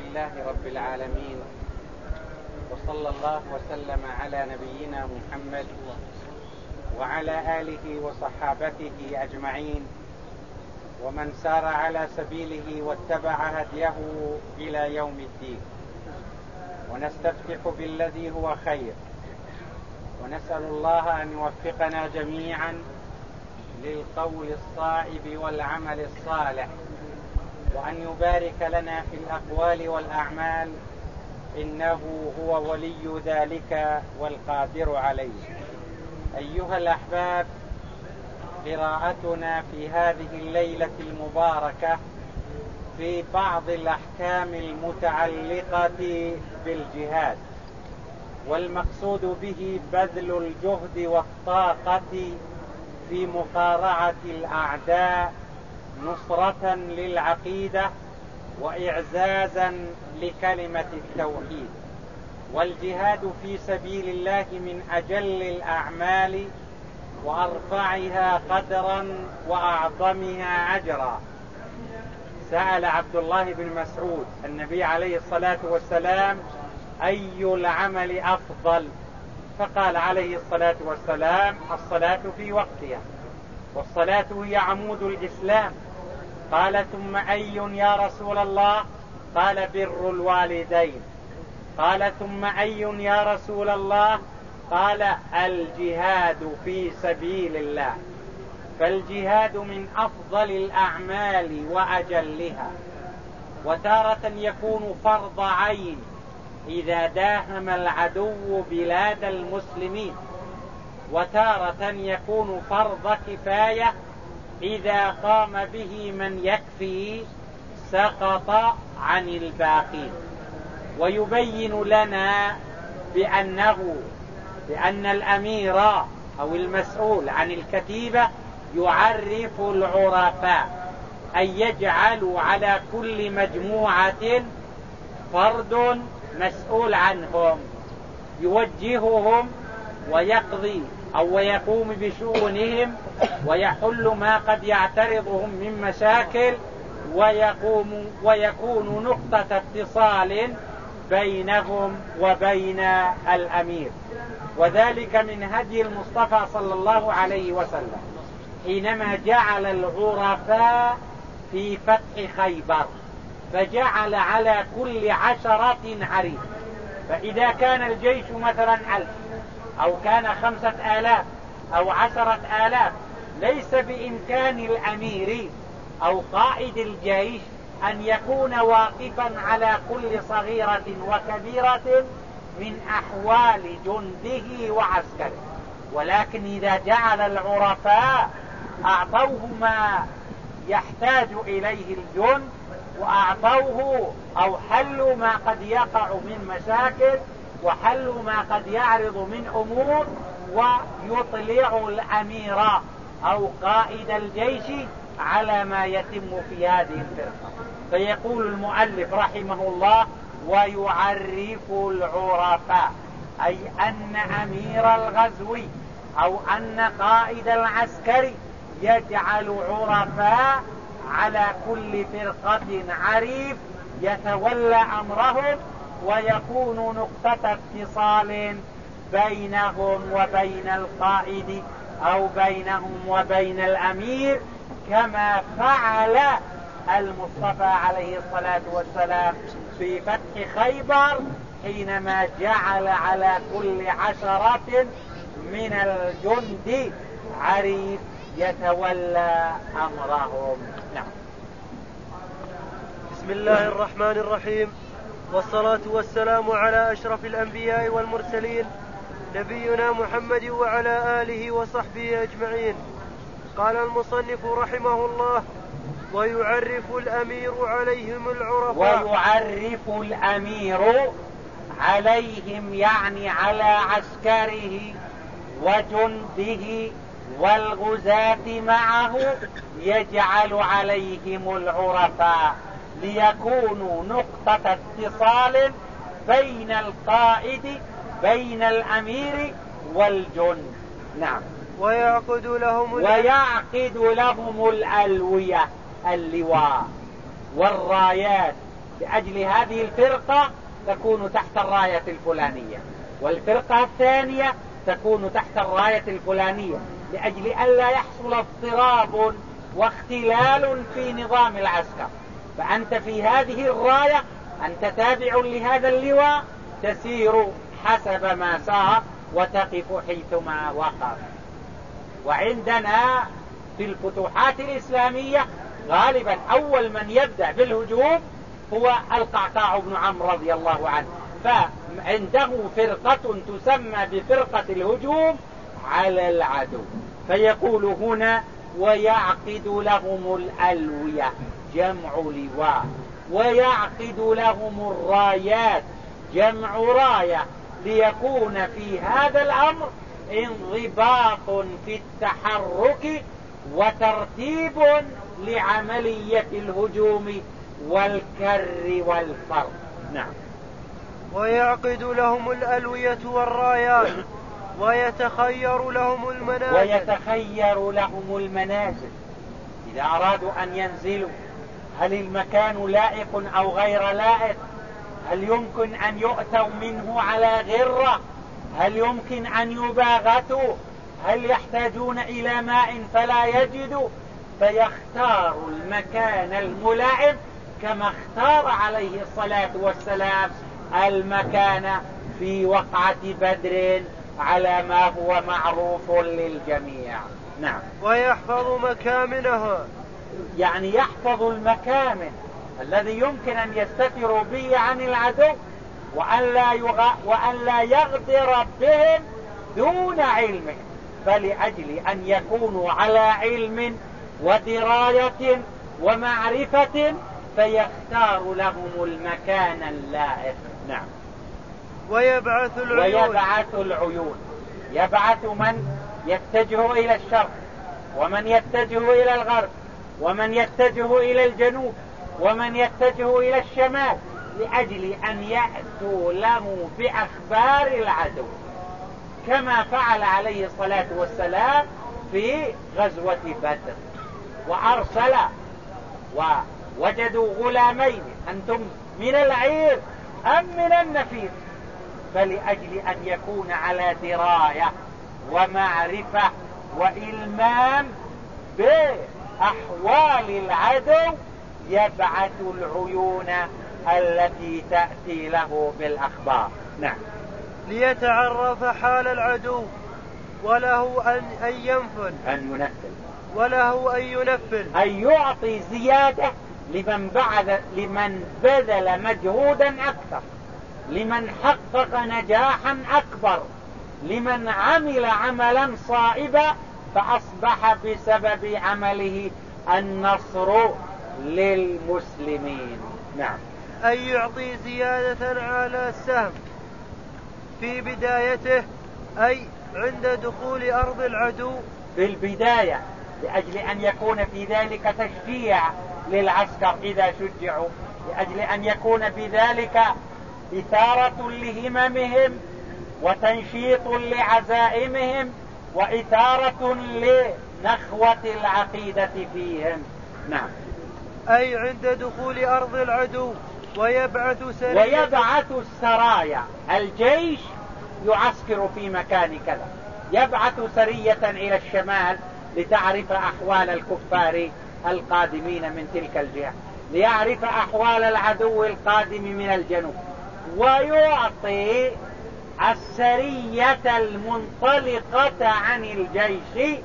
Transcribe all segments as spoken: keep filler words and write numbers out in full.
لله رب العالمين، وصلى الله وسلم على نبينا محمد وعلى آله وصحابته أجمعين، ومن سار على سبيله واتبع هديه إلى يوم الدين. ونستفتح بالذي هو خير، ونسأل الله أن يوفقنا جميعا للقول الصائب والعمل الصالح، وأن يبارك لنا في الأقوال والأعمال، إنه هو ولي ذلك والقادر عليه. أيها الأحباب، قراءتنا في هذه الليلة المباركة في بعض الأحكام المتعلقة بالجهاد، والمقصود به بذل الجهد والطاقة في مقارعة الأعداء نصرة للعقيدة وإعزازا لكلمة التوحيد. والجهاد في سبيل الله من أجل الأعمال وأرفعها قدرا وأعظمها أجرا. سأل عبد الله بن مسعود النبي عليه الصلاة والسلام: أي العمل أفضل؟ فقال عليه الصلاة والسلام: الصلاة في وقتها، والصلاة هي عمود الإسلام. قال: ثم أي يا رسول الله؟ قال: بر الوالدين. قال: ثم أي يا رسول الله؟ قال: الجهاد في سبيل الله. فالجهاد من أفضل الأعمال وأجلها، وتارة يكون فرض عين إذا داهم العدو بلاد المسلمين، وتارة يكون فرض كفاية إذا قام به من يكفي سقط عن الباقين. ويبين لنا بأنه بأن الأمير أو المسؤول عن الكتيبة يعرف العرفاء، أي يجعل على كل مجموعة فرد مسؤول عنهم يوجههم ويقضي أو ويقوم بشؤونهم ويحل ما قد يعترضهم من مشاكل، ويقوم ويكون نقطة اتصال بينهم وبين الأمير. وذلك من هدي المصطفى صلى الله عليه وسلم حينما جعل العرفاء في فتح خيبر، فجعل على كل عشرة عريف. فإذا كان الجيش مثلا ألف أو كان خمسة آلاف أو عشرة آلاف، ليس بإمكان الأمير أو قائد الجيش أن يكون واقفا على كل صغيرة وكبيرة من أحوال جنده وعسكره، ولكن إذا جعل العرفاء أعطوه ما يحتاج إليه الجند، وأعطوه أو حلوا ما قد يقع من مشاكل، وحلوا ما قد يعرض من أمور، ويطلع الأمير أو قائد الجيش على ما يتم في هذه الفرقة. فيقول المؤلف رحمه الله: ويعرف العرفاء، أي أن أمير الغزو أو أن قائد العسكري يجعل عرفاء على كل فرقة عريف يتولى أمرهم، ويكون نقطة اتصال بينهم وبين القائد أو بينهم وبين الأمير، كما فعل المصطفى عليه الصلاة والسلام في فتح خيبر حينما جعل على كل عشرة من الجند عريف يتولى أمرهم. نعم. بسم الله الرحمن الرحيم، والصلاة والسلام على أشرف الأنبياء والمرسلين، نبينا محمد وعلى آله وصحبه أجمعين. قال المصنف رحمه الله: ويعرف الأمير عليهم العرفاء. ويعرف الأمير عليهم يعني على عسكره وجنده والغزاة معه، يجعل عليهم العرفاء ليكونوا نقطة اتصال بين القائد بين الأمير والجند. نعم. ويعقد لهم ويعقد لهم الألوية، اللواء والرايات لأجل هذه الفرقة تكون تحت الراية الفلانية، والفرقة الثانية تكون تحت الراية الفلانية، لأجل ألا يحصل اضطراب واختلال في نظام العسكر. فأنت في هذه الراية أنت تابع لهذا اللواء، تسير حسب ما سار وتقف حيثما وقف. وعندنا في الفتوحات الإسلامية غالبا أول من يبدأ بالهجوم هو القعقاع بن عمرو رضي الله عنه، فعنده فرقة تسمى بفرقة الهجوم على العدو، فيقول هنا ويعقد لهم الألوية جمع لواء، ويعقد لهم الرايات جمع راية، ليكون في هذا الأمر انضباط في التحرك وترتيب لعملية الهجوم والكر والفر. نعم. ويعقد لهم الألوية والرايات ويتخير لهم المنازل ويتخير لهم المنازل إذا أرادوا أن ينزلوا، هل المكان لائق أو غير لائق؟ هل يمكن أن يؤتوا منه على غرة؟ هل يمكن أن يباغتوا؟ هل يحتاجون إلى ماء فلا يجدوا؟ فيختار المكان الملائم كما اختار عليه الصلاة والسلام المكان في وقعة بدر على ما هو معروف للجميع. نعم. ويحفظ مكامنها، يعني يحفظ المكامن الذي يمكن أن يستتروا به عن العدو، وأن لا, يغ... وأن لا يغدر بهم دون علمه، فلأجل أن يكونوا على علم ودراية ومعرفة فيختار لهم المكان اللائق. نعم. ويبعث العيون ويبعث العيون يبعث من يتجه إلى الشرق، ومن يتجه إلى الغرب، ومن يتجه إلى الجنوب، ومن يتجه إلى الشمال، لأجل أن يأتوا له بأخبار العدو، كما فعل عليه الصلاة والسلام في غزوة بدر. وأرسل ووجدوا غلامين، أنتم من العير أم من النفير؟ فلأجل أن يكون على دراية ومعرفة وإلمام بأحوال العدو يبعث العيون التي تأتي له بالأخبار. نعم. ليتعرف حال العدو وله أن ينفل أن ينفل وله أن ينفل أن يعطي زيادة لمن بعد لمن بذل مجهودا أكثر، لمن حقق نجاحا أكبر، لمن عمل عملا صائبا فأصبح بسبب عمله النصر للمسلمين. نعم. أن يعطي زيادة على السهم في بدايته، أي عند دخول أرض العدو في البداية، لأجل أن يكون في ذلك تشجيع للعسكر إذا شجعوا، لأجل أن يكون بذلك إثارة لهممهم وتنشيط لعزائمهم وإثارة لنخوة العقيدة فيهم. نعم. أي عند دخول أرض العدو ويبعث سرية ويبعث السرايا، الجيش يعسكر في مكان كذا، يبعث سرية إلى الشمال لتعرف أحوال الكفار القادمين من تلك الجهة، ليعرف أحوال العدو القادم من الجنوب، ويعطي السرية المنطلقة عن الجيش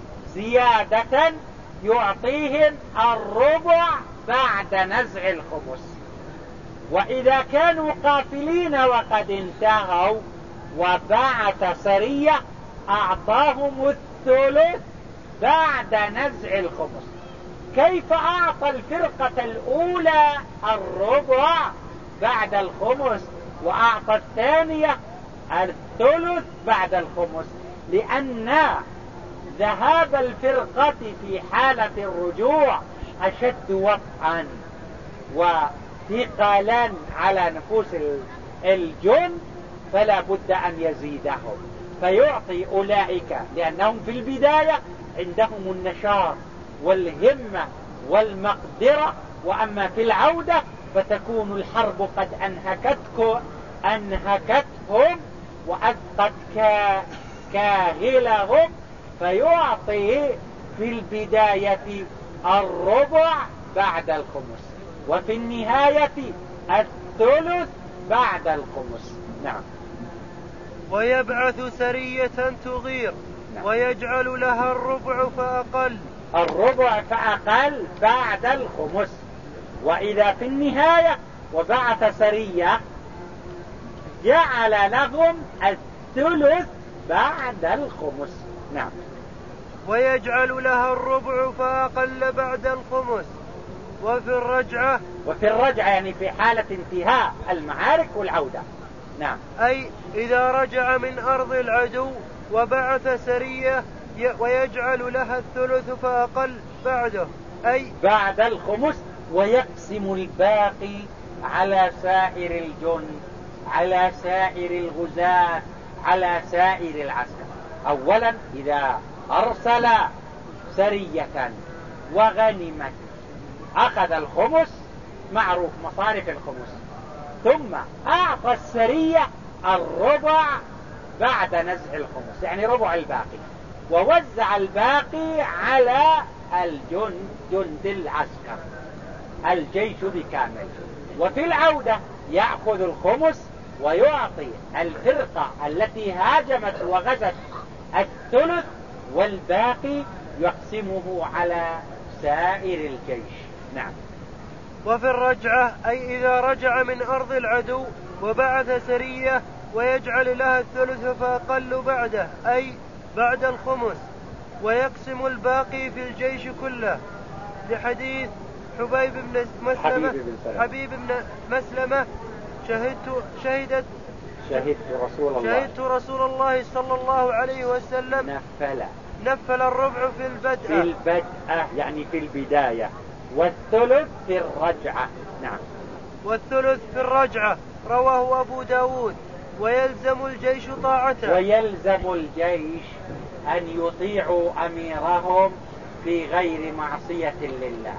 زيادة يعطيهم الربع بعد نزع الخمس. وإذا كانوا قافلين وقد انتهوا وبعث سرية أعطاهم الثلث بعد نزع الخمس. كيف أعطى الفرقة الأولى الربع بعد الخمس وأعطى الثانية الثلث بعد الخمس؟ لأن ذهاب الفرقة في حالة الرجوع أشد وطئا وثقلا على نفوس الجند، فلا بد أن يزيدهم، فيعطي أولئك لأنهم في البداية عندهم النشاط والهمة والمقدرة، وأما في العودة فتكون الحرب قد أنهكتكم أنهكتهم وقد كاهلهم، فيعطي في البداية الربع بعد الخمس، وفي النهاية الثلث بعد الخمس. نعم. ويبعث سرية تغير. نعم. ويجعل لها الربع فأقل الربع فأقل بعد الخمس. وإذا في النهاية وبعث سرية جعل لهم الثلث بعد الخمس. نعم. ويجعل لها الربع فأقل بعد الخمس. وفي الرجعة وفي الرجعة يعني في حالة انتهاء المعارك والعودة. نعم. أي إذا رجع من أرض العدو وبعث سرية ويجعل لها الثلث فأقل بعده، أي بعد الخمس، ويقسم الباقي على سائر الجند، على سائر الغزاة، على سائر العسكر. أولا إذا أرسل سرية وغنمت أخذ الخمس، معروف مصارف الخمس، ثم أعطى السرية الربع بعد نزع الخمس، يعني ربع الباقي، ووزع الباقي على الجند، جند العسكر، الجيش بكامل. وفي العودة يأخذ الخمس ويعطي الفرقة التي هاجمت وغزت الثلث، والباقي يقسمه على سائر الجيش. نعم. وفي الرجعة أي إذا رجع من أرض العدو وبعث سرية ويجعل لها الثلث فأقل بعده، أي بعد الخمس، ويقسم الباقي في الجيش كله، لحديث حبيب بن مسلمة حبيب بن مسلمة شهدت شهدت شهدت رسول الله شهدت رسول الله صلى الله عليه وسلم نفل نفل الربع في البدء في البدء يعني في البداية، والثلث في الرجعة. نعم. والثلث في الرجعة. رواه أبو داود. ويلزم الجيش طاعته. ويلزم الجيش أن يطيعوا أميرهم في غير معصية لله،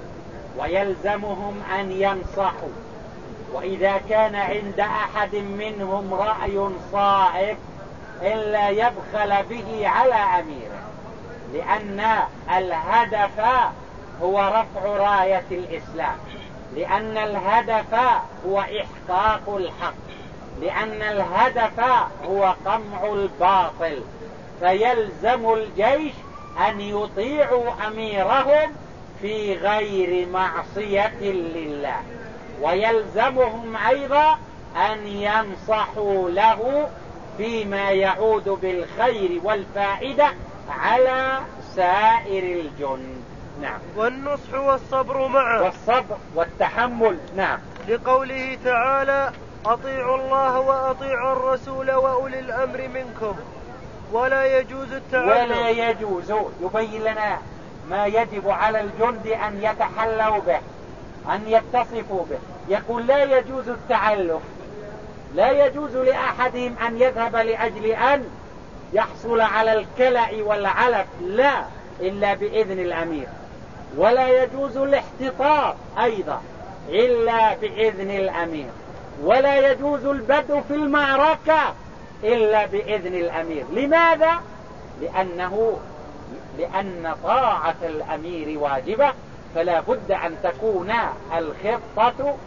ويلزمهم أن ينصحوا، وإذا كان عند أحد منهم رأي صائب إلا يبخل به على أميره، لأن الهدف هو رفع راية الإسلام، لأن الهدف هو إحقاق الحق، لأن الهدف هو قمع الباطل. فيلزم الجيش أن يطيعوا أميرهم في غير معصية لله، ويلزمهم أيضا أن ينصحوا له فيما يعود بالخير والفائدة على سائر الجند. نعم. والنصح والصبر معه. والصبر والتحمل. نعم. لقوله تعالى: أطيعوا الله وأطيعوا الرسول وأولي الأمر منكم ولا يجوز التعلم. ولا يجوز، يبين لنا ما يجب على الجند أن يتحلوا به، أن يتصفوا به. يقول لا يجوز التعلف، لا يجوز لأحدهم أن يذهب لأجل أن يحصل على الكلأ والعلف، لا، إلا بإذن الأمير. ولا يجوز الاحتطاب أيضا إلا بإذن الأمير. ولا يجوز البدء في المعركة إلا بإذن الأمير. لماذا؟ لأنه لأن طاعة الأمير واجبة، فلا بد أن تكون الخطة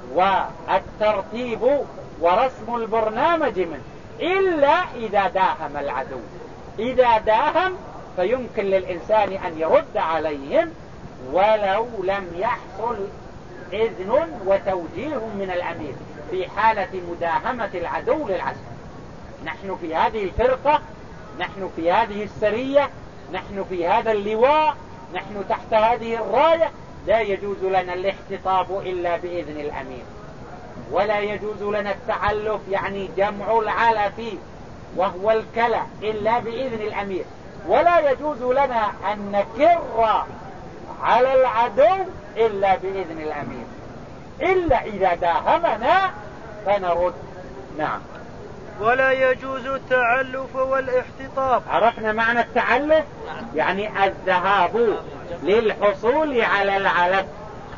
والترتيب ورسم البرنامج منه، إلا إذا داهم العدو. إذا داهم فيمكن للإنسان أن يرد عليهم ولو لم يحصل إذن وتوجيه من الأمير في حالة مداهمة العدو للعسكر. نحن في هذه الفرقة، نحن في هذه السرية، نحن في هذا اللواء، نحن تحت هذه الراية، لا يجوز لنا الاحتطاب إلا بإذن الأمير، ولا يجوز لنا التعلف يعني جمع العلف وهو الكلى إلا بإذن الأمير، ولا يجوز لنا أن نكر على العدو إلا بإذن الأمير، إلا إذا داهمنا فنرد. نعم. ولا يجوز التعلف والاحتطاب. عرفنا معنى التعلف؟ يعني الذهاب للحصول على العلف،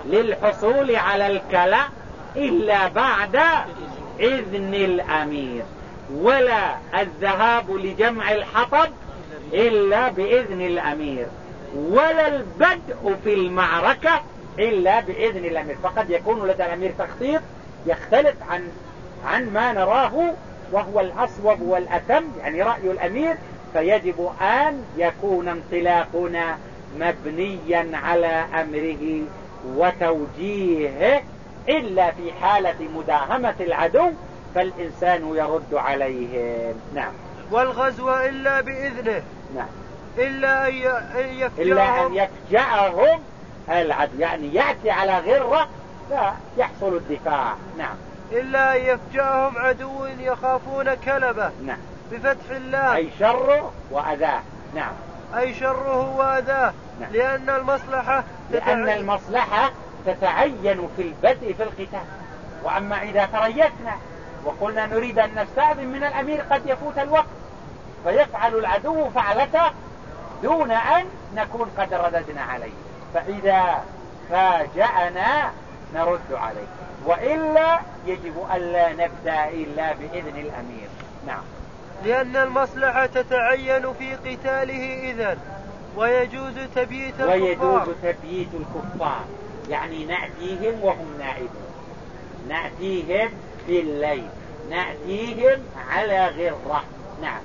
للحصول على الكلى إلا بعد إذن الأمير، ولا الذهاب لجمع الحطب إلا بإذن الأمير، ولا البدء في المعركة إلا بإذن الأمير. فقد يكون لدى الأمير تخطيط يختلف عن عن ما نراه وهو الأصوب والأتم، يعني رأي الأمير، فيجب أن يكون انطلاقنا مبنيا على أمره وتوجيهه، إلا في حالة مداهمة العدو فالإنسان يرد عليهم. نعم. والغزو إلا بإذنه. نعم. إلا أن يفجأهم إلا أن يفجأهم العدو، يعني يأتي على غرة لا يحصل الدفاع. نعم. إلا أن يفجأهم عدو يخافون كلبه. نعم. بفتح الله أي شره وأذاه. نعم. أي شره وأذاه. نعم. لأن المصلحة لأن المصلحة تتعين في البدء في القتال. وأما إذا تريثنا وقلنا نريد أن نستأذن من الأمير قد يفوت الوقت فيفعل العدو فعلته دون أن نكون قد رددنا عليه، فإذا فاجأنا نرد عليه، وإلا يجب ألا نبدأ إلا بإذن الأمير. نعم. لأن المصلحة تتعين في قتاله إذن، ويجوز تبييت الكفار. ويجوز تبييت الكفار، يعني نأتيهم وهم نائبون، نأتيهم بالليل، نأتيهم على غرة. نعم.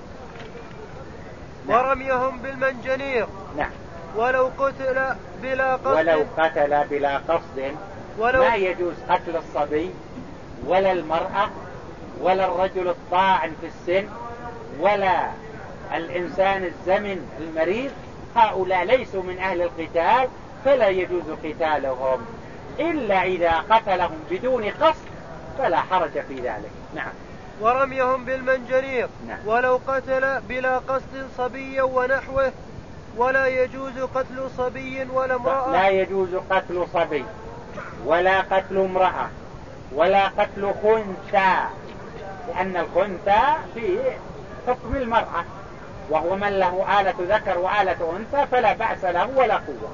ورميهم بالمنجنيق. نعم. ولو قتل بلا قصد. ولو قتل بلا قصد ولو ما يجوز قتل الصبي ولا المرأة ولا الرجل الطاعن في السن ولا الإنسان الزمن المريض، هؤلاء ليسوا من أهل القتال فلا يجوز قتالهم، إلا إذا قتلهم بدون قصد فلا حرج في ذلك. نعم. ورميهم بالمنجنيق. نعم. ولو قتل بلا قصد صبيا ونحوه. ولا يجوز قتل صبي ولا امرأة. لا يجوز قتل صبي ولا قتل امرأة ولا قتل خنثى، لأن الخنثى في حكم المرأة، وهو من له آلة ذكر وآلة أنثى فلا بأس له ولا قوة.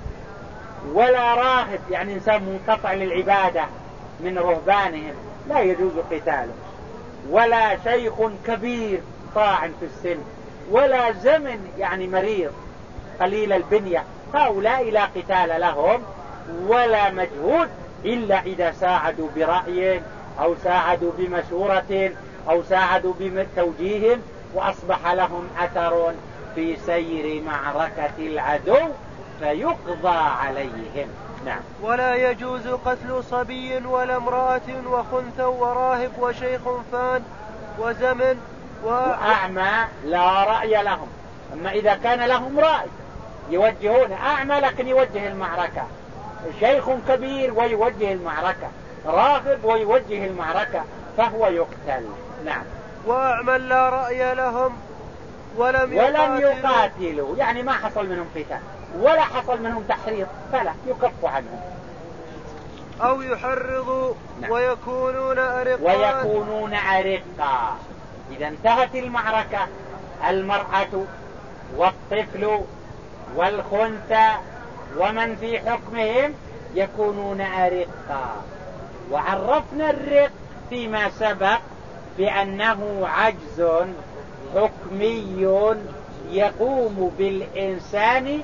ولا راهب، يعني إنسان منقطع للعبادة من رهبانهم، لا يجوز قتاله. ولا شيخ كبير طاعن في السن، ولا زمن يعني مريض قليل البنية، هؤلاء لا قتال لهم ولا مجهود إلا إذا ساعدوا برأي أو ساعدوا بمشورة أو ساعدوا بتوجيه وأصبح لهم أثر في سير معركة العدو فيقضى عليهم. نعم. ولا يجوز قتل صبي ولا امرأة وخنثى وراهب وشيخ فان وزمن و... وأعمى لا رأي لهم. أما إذا كان لهم رأي يوجهون، أعمى لكن يوجه المعركة، شيخ كبير ويوجه المعركة، راغب ويوجه المعركة، فهو يقتل. نعم. وأعمى لا رأي لهم ولم يقاتلوا, ولم يقاتلوا. يقاتلوا يعني ما حصل منهم قتال ولا حصل منهم تحريض فلا يكف عنهم. أو يحرضوا. نعم. ويكونون أرقا. ويكونون أرقا. إذا انتهت المعركة المرأة والطفل والخنثى ومن في حكمهم يكونون أرقا. وعرفنا الرق فيما سبق بأنه عجز حكمي يقوم بالإنسان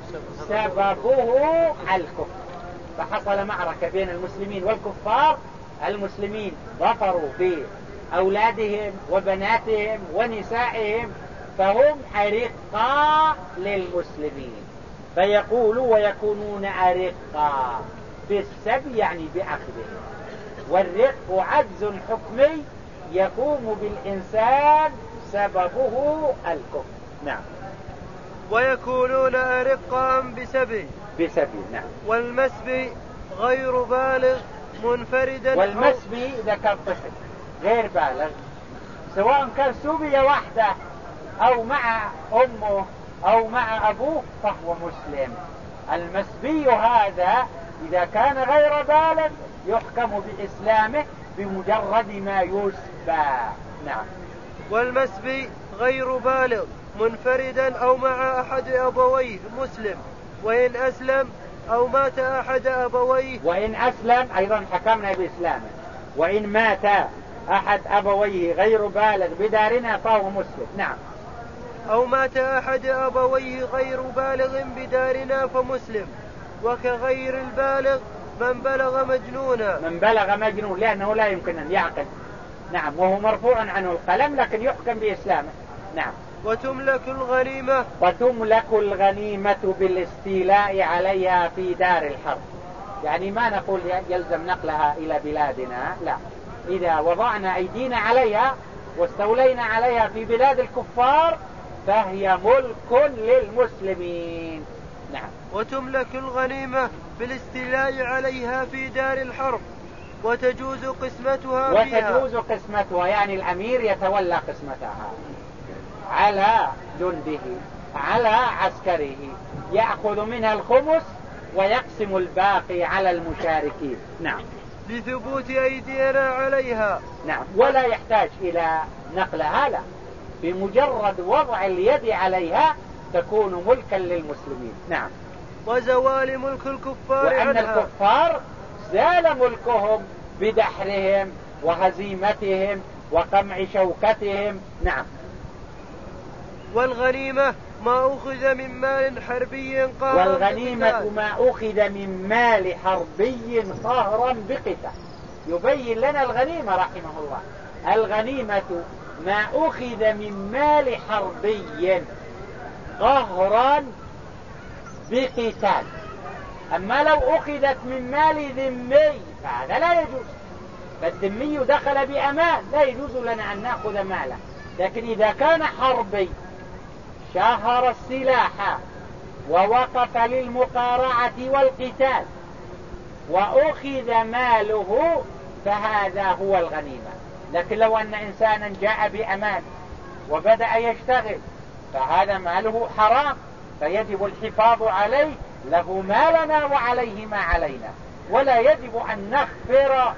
سببه الكفر. فحصل معركة بين المسلمين والكفار، المسلمين ظفروا بأولادهم وبناتهم ونسائهم فهم أرقا للمسلمين، فيقولوا ويكونون أرقا بالسبي يعني بأخذهم. والرق عجز حكمي يقوم بالإنسان سببه الكفر. نعم. ويكونون أرقا بسبي بسبي. نعم. والمسبي غير بالغ منفردا. والمسبي إذا كان طفل غير بالغ سواء كان سبية واحدة أو مع أمه أو مع أبوه فهو مسلم. المسبي هذا إذا كان غير بالغ يحكم بإسلامه بمجرد ما يسبى. نعم. والمسبي غير بالغ منفردا أو مع أحد أبويه مسلم، وإن أسلم أو مات أحد أبويه. وإن أسلم أيضا حكمنا بإسلامه. وإن مات أحد أبويه غير بالغ بدارنا فهو مسلم. نعم. أو مات أحد أبويه غير بالغ بدارنا فمسلم. وكغير البالغ من بلغ مجنونا. من بلغ مجنون لأنه لا يمكن أن يعقل. نعم. وهو مرفوع عنه القلم لكن يحكم بإسلامه. نعم. وتملك الغنيمة. وتملك الغنيمة بالاستيلاء عليها في دار الحرب. يعني ما نقول يلزم نقلها إلى بلادنا، لا، إذا وضعنا أيدينا عليها واستولينا عليها في بلاد الكفار فهي ملك للمسلمين. نعم. وتملك الغنيمة بالاستيلاء عليها في دار الحرب وتجوز قسمتها فيها. وتجوز قسمتها يعني الأمير يتولى قسمتها على جنده على عسكره، يأخذ منها الخمس ويقسم الباقي على المشاركين. نعم. لثبوت أيدينا عليها. نعم. ولا يحتاج إلى نقلها، لا، بمجرد وضع اليد عليها تكون ملكا للمسلمين. نعم. وزوال ملك الكفار وأن عنها. الكفار زال ملكهم بدحرهم وهزيمتهم وقمع شوكتهم. نعم. والغنيمة ما أخذ من مال حربي قهرا. والغنيمة ما أخذ من مال حربي قهرا بقتال. يبين لنا الغنيمة رحمه الله. الغنيمة ما أخذ من مال حربي قهرا بقتال. أما لو أخذت من مال ذمي فهذا لا يجوز، فالذمي دخل بأمان لا يجوز لنا أن نأخذ ماله. لكن إذا كان حربي شهر السلاح ووقف للمقارعة والقتال وأخذ ماله فهذا هو الغنيمة. لكن لو أن إنسانا جاء بأمان وبدأ يشتغل فهذا ماله حرام، فيجب الحفاظ عليه، له مالنا وعليه ما علينا، ولا يجب أن نغفر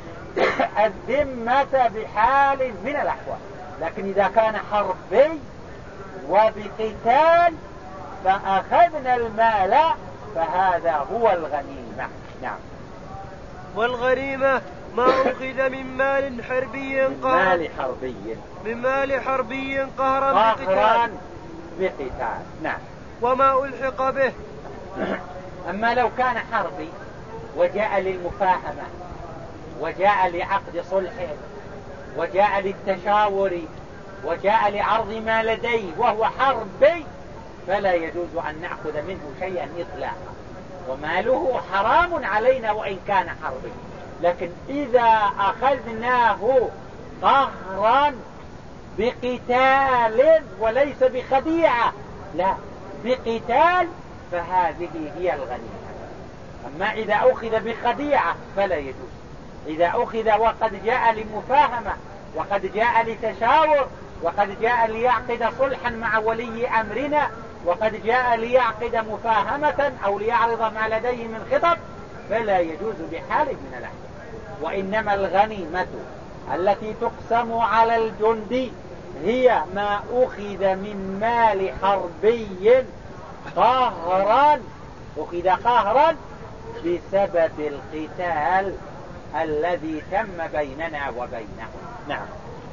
الذمة بحال من الأحوال. لكن إذا كان حربي وبقتال فأخذنا المال فهذا هو الغنيمة. نعم. والغنيمة ما أخذ من مال حربي قهرا. مال حربي من مال حربي قهرا قهرا بقتال. بقتال. نعم. وما ألحق به. أما لو كان حربي وجاء للمفاهمة وجاء لعقد صلح وجاء للتشاور وجاء لعرض ما لديه وهو حربي فلا يجوز أن نأخذ منه شيئا إطلاقا، وماله حرام علينا وإن كان حربي. لكن إذا أخذناه قهرا بقتال وليس بخديعة، لا، بقتال، فهذه هي الغنيمة. أما إذا أخذ بخديعة فلا يجوز. إذا أخذ وقد جاء لمفاهمة وقد جاء لتشاور وقد جاء ليعقد صلحا مع ولي أمرنا وقد جاء ليعقد مفاهمة أو ليعرض ما لديه من خطب فلا يجوز بحال من الأحوال. وإنما الغنيمة التي تقسم على الجندي هي ما أخذ من مال حربي قهرا، أخذ قهرا بسبب القتال الذي تم بيننا وبينه. نعم.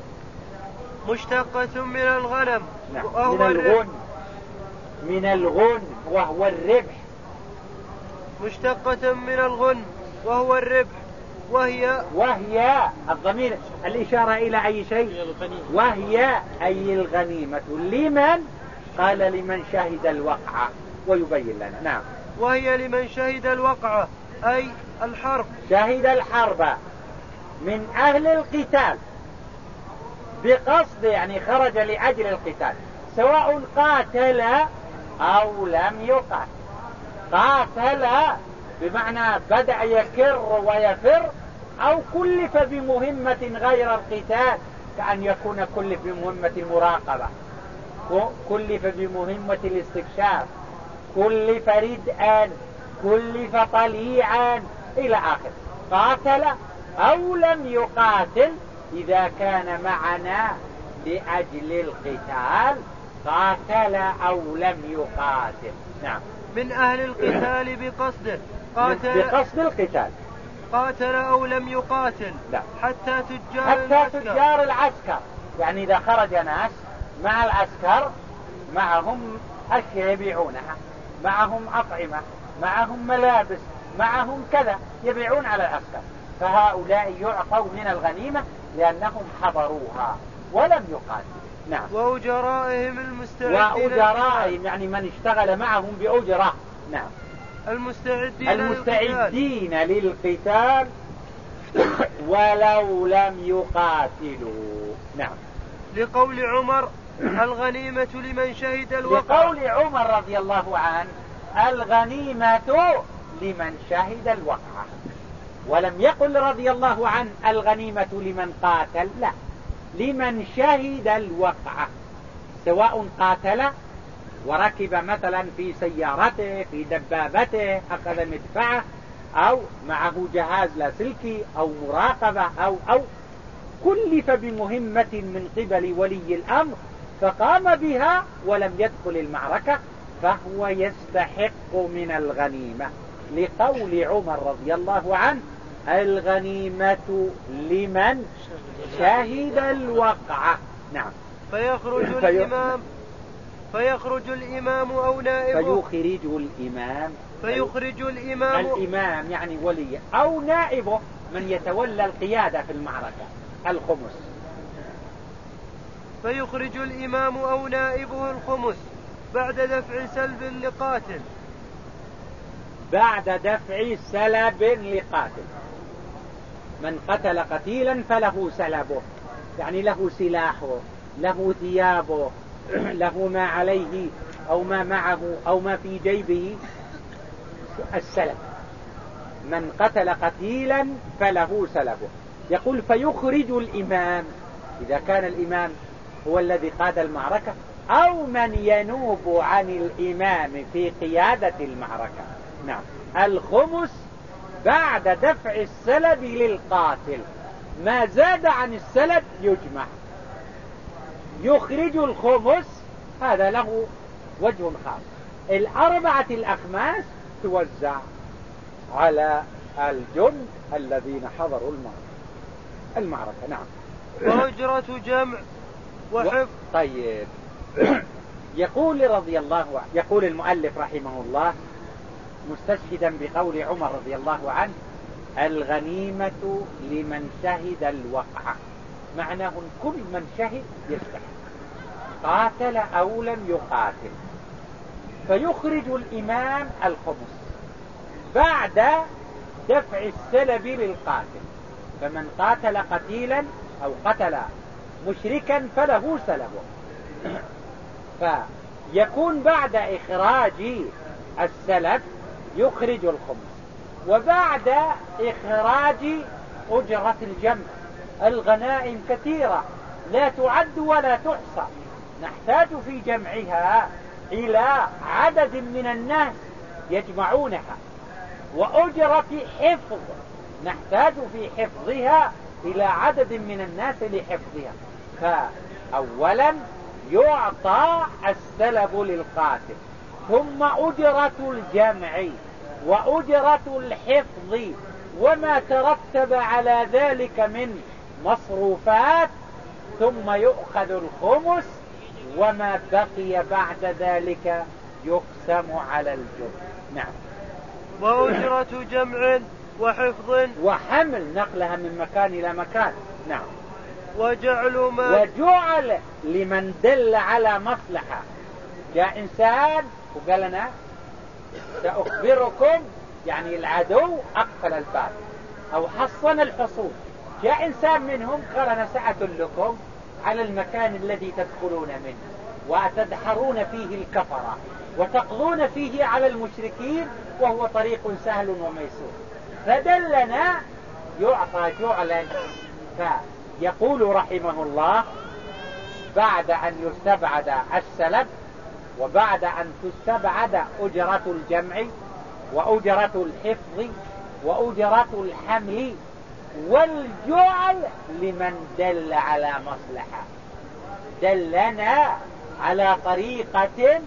مشتقة من الغنم. نعم. وهو من الغن من الغن وهو الربح. مشتقة من الغن وهو الربح. وهي وهي الضمير الإشارة إلى أي شيء؟ وهي أي الغنيمة. لمن؟ قال لمن شهد الوقعة ويبين لنا. نعم. وهي لمن شهد الوقعة أي الحرب. شهد الحرب من أهل القتال بقصد، يعني خرج لأجل القتال، سواء قاتل أو لم يقاتل. قاتل بمعنى بدأ يكر ويفر، أو كلف بمهمة غير القتال، كأن يكون كلف بمهمة المراقبة، كلف بمهمة الاستكشاف، كلف ردءا، كلف طليعا إلى آخر. قاتل أو لم يقاتل، إذا كان معنا لأجل القتال قاتل أو لم يقاتل. نعم. من أهل القتال بقصده قاتل بقصد القتال قاتل أو لم يقاتل لا. حتى تجار حتى العسكر. تجار العسكر، يعني إذا خرج ناس مع العسكر معهم أشياء يبيعونها، معهم أطعمة، معهم ملابس، معهم كذا يبيعون على العسكر، فهؤلاء يعطوا من الغنيمة لأنهم حضروها ولم يقاتلوا. نعم. وأجرائهم المستعدين وأجرائهم يعني من اشتغل معهم بأجرة. نعم. المستعدين, المستعدين للقتال ولو لم يقاتلوا. نعم. لقول عمر الغنيمة لمن شهد الوقعة. لقول عمر رضي الله عنه الغنيمة لمن شهد الوقعة، ولم يقل رضي الله عنه الغنيمة لمن قاتل، لا، لمن شهد الوقعة، سواء قاتل وركب مثلا في سيارته في دبابته أخذ مدفعه أو معه جهاز لاسلكي أو مراقبة أو أو كلف بمهمة من قبل ولي الأمر فقام بها ولم يدخل المعركة فهو يستحق من الغنيمة، لقول عمر رضي الله عنه الغنيمة لمن شهد الوقعة. نعم. فيخرج في... الإمام فيخرج الإمام أو نائبه فيخرج الإمام فيخرج الإمام الإمام يعني ولي أو نائبه من يتولى القيادة في المعركة الخمس. فيخرج الإمام أو نائبه الخمس بعد دفع سلب لقاتل بعد دفع سلب لقاتل. من قتل قتيلا فله سلبه، يعني له سلاحه، له ثيابه، له ما عليه أو ما معه أو ما في جيبه، السلب. من قتل قتيلا فله سلبه. يقول فيخرج الإمام، إذا كان الإمام هو الذي قاد المعركة أو من ينوب عن الإمام في قيادة المعركة. نعم. الخمس بعد دفع السلب للقاتل، ما زاد عن السلب يجمع. يخرج الخمس هذا له وجه خاص، الأربعة الأخماس توزع على الجند الذين حضروا المعركة. المعركة. نعم. وأجرة جمع وحفظ. طيب. يقول رضي الله عنه، يقول المؤلف رحمه الله مستشهدا بقول عمر رضي الله عنه الغنيمة لمن شهد الوقعة، معناه كل من شهد يستحق قاتل أو لم يقاتل. فيخرج الإمام الخمس بعد دفع السلب للقاتل، فمن قاتل قتيلا أو قتل مشركا فله سلبه، فيكون بعد إخراج السلب يخرج الخمس، وبعد إخراج أجرة الجمع. الغنائم كثيرة لا تعد ولا تحصى، نحتاج في جمعها إلى عدد من الناس يجمعونها، وأجرة حفظ نحتاج في حفظها إلى عدد من الناس لحفظها. فأولا يعطى السلب للقاتل، ثم أجرة الجمع وأجرة الحفظ وما ترتب على ذلك من مصروفات، ثم يؤخذ الخمس وما بقي بعد ذلك يقسم على الجمع. نعم. وأجرة جمع وحفظ وحمل نقلها من مكان إلى مكان. نعم. وجعل ما وجعل لمن دل على مصلحة. جاء إنسان وقال لنا سأخبركم، يعني العدو أقفل الباب أو حصن الحصون، جاء إنسان منهم قال أنا سأدلكم على المكان الذي تدخلون منه وتدحرون فيه الكفرة وتقضون فيه على المشركين وهو طريق سهل وميسور، فدلنا يعطى جعلا. فيقول رحمه الله بعد أن يستبعد السلب وبعد أن تستبعد أجرة الجمع وأجرة الحفظ وأجرة الحمل والجعل لمن دل على مصلحة، دلنا على طريقة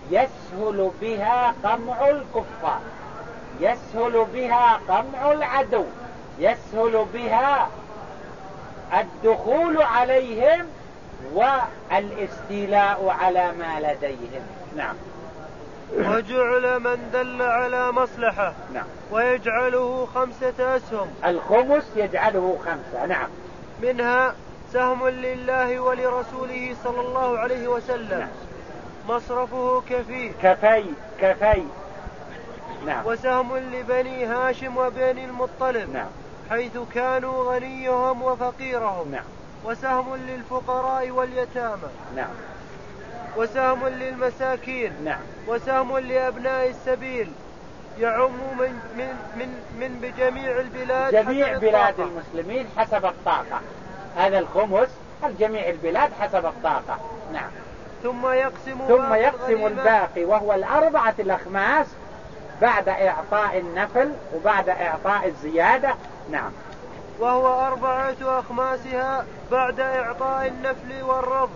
يسهل بها قمع الكفار، يسهل بها قمع العدو، يسهل بها الدخول عليهم والاستيلاء على ما لديهم. نعم. وجعل من دل على مصلحة. نعم. ويجعله خمسة أسهم. الخمس يجعله خمسة. نعم. منها سهم لله ولرسوله صلى الله عليه وسلم. نعم. مصرفه كفي كفي كفي. نعم. وسهم لبني هاشم وبني المطلب. نعم. حيث كانوا غنيهم وفقيرهم. نعم. وسهم للفقراء واليتامى. نعم. وسهم للمساكين. نعم. وسهم لأبناء السبيل، يعم من من من, من بجميع البلاد، جميع بلاد المسلمين حسب الطاقة. هذا الخمس الجميع البلاد حسب الطاقة. نعم. ثم يقسم ثم يقسم الباقي وهو الأربعة الأخماس بعد إعطاء النفل وبعد إعطاء الزيادة. نعم. وهو أربعة أخماسها بعد إعطاء النفل والرفض،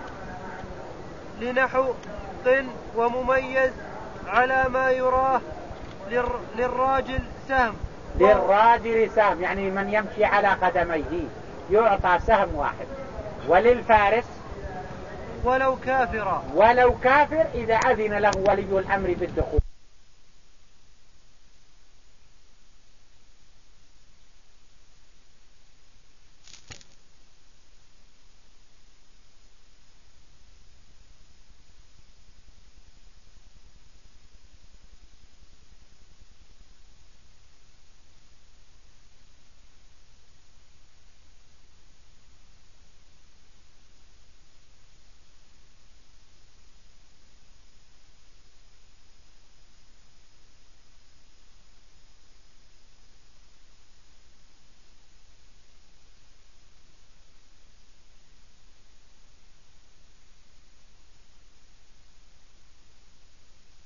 لنحو طن ومميز على ما يراه للراجل سهم. للراجل سهم يعني من يمشي على قدميه يعطى سهم واحد، وللفارس ولو كافرا ولو كافر إذا أذن له ولي الأمر بالدخول.